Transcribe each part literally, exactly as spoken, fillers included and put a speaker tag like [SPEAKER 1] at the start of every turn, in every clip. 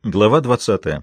[SPEAKER 1] Глава двадцатая.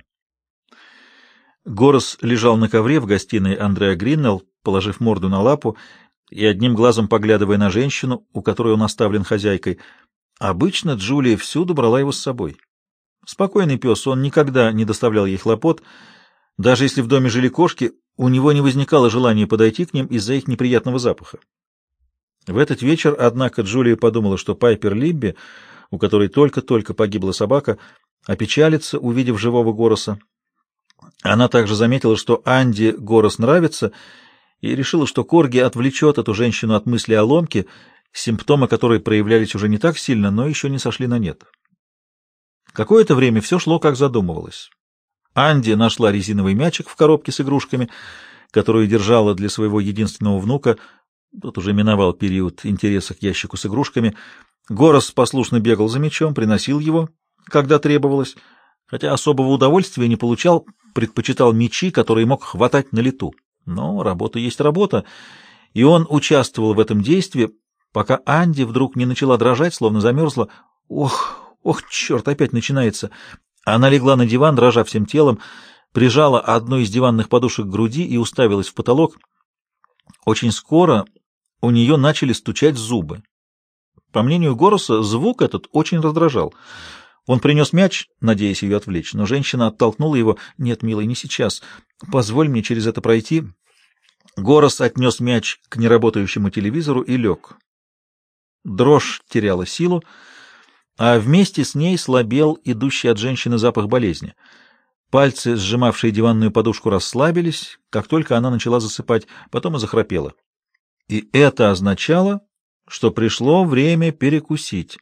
[SPEAKER 1] Горос лежал на ковре в гостиной Андреа Гриннелл, положив морду на лапу и одним глазом поглядывая на женщину, у которой он оставлен хозяйкой. Обычно Джулия всюду брала его с собой. Спокойный пес, он никогда не доставлял ей хлопот. Даже если в доме жили кошки, у него не возникало желания подойти к ним из-за их неприятного запаха. В этот вечер, однако, Джулия подумала, что Пайпер Либби, у которой только-только погибла собака, опечалится, увидев живого Гороса. Она также заметила, что Анди Горос нравится, и решила, что Корги отвлечет эту женщину от мысли о ломке, симптомы которой проявлялись уже не так сильно, но еще не сошли на нет. Какое-то время все шло, как задумывалось. Анди нашла резиновый мячик в коробке с игрушками, которую держала для своего единственного внука. Тот уже миновал период интереса к ящику с игрушками. Горос послушно бегал за мячом, приносил его, когда требовалось, хотя особого удовольствия не получал, предпочитал мячи, которые мог хватать на лету. Но работа есть работа, и он участвовал в этом действии, пока Анди вдруг не начала дрожать, словно замерзла. Ох, ох, черт, опять начинается. Она легла на диван, дрожа всем телом, прижала одну из диванных подушек к груди и уставилась в потолок. Очень скоро у нее начали стучать зубы. По мнению Гороса, звук этот очень раздражал. Он принес мяч, надеясь ее отвлечь, но женщина оттолкнула его. «Нет, милый, не сейчас. Позволь мне через это пройти». Горос отнес мяч к неработающему телевизору и лег. Дрожь теряла силу, а вместе с ней слабел идущий от женщины запах болезни. Пальцы, сжимавшие диванную подушку, расслабились, как только она начала засыпать, потом и захрапела. И это означало, что пришло время перекусить.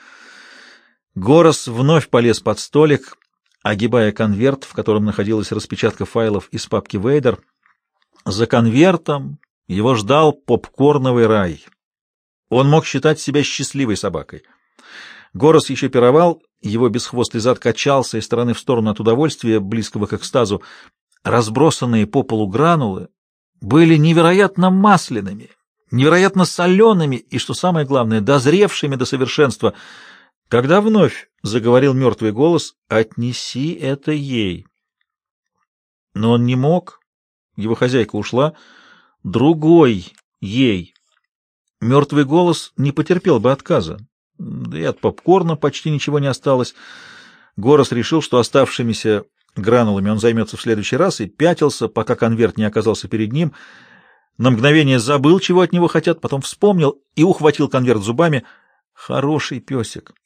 [SPEAKER 1] Горос вновь полез под столик, огибая конверт, в котором находилась распечатка файлов из папки Вейдер. За конвертом его ждал попкорновый рай. Он мог считать себя счастливой собакой. Горос еще пировал, его бесхвостый зад качался из стороны в сторону от удовольствия, близкого к экстазу. Разбросанные по полу гранулы были невероятно масляными, невероятно солеными и, что самое главное, дозревшими до совершенства. Когда вновь заговорил мертвый голос: «Отнеси это ей». Но он не мог, его хозяйка ушла, другой ей. Мертвый голос не потерпел бы отказа, да и от попкорна почти ничего не осталось. Горос решил, что оставшимися гранулами он займется в следующий раз, и пятился, пока конверт не оказался перед ним. На мгновение забыл, чего от него хотят, потом вспомнил и ухватил конверт зубами. Хороший песик.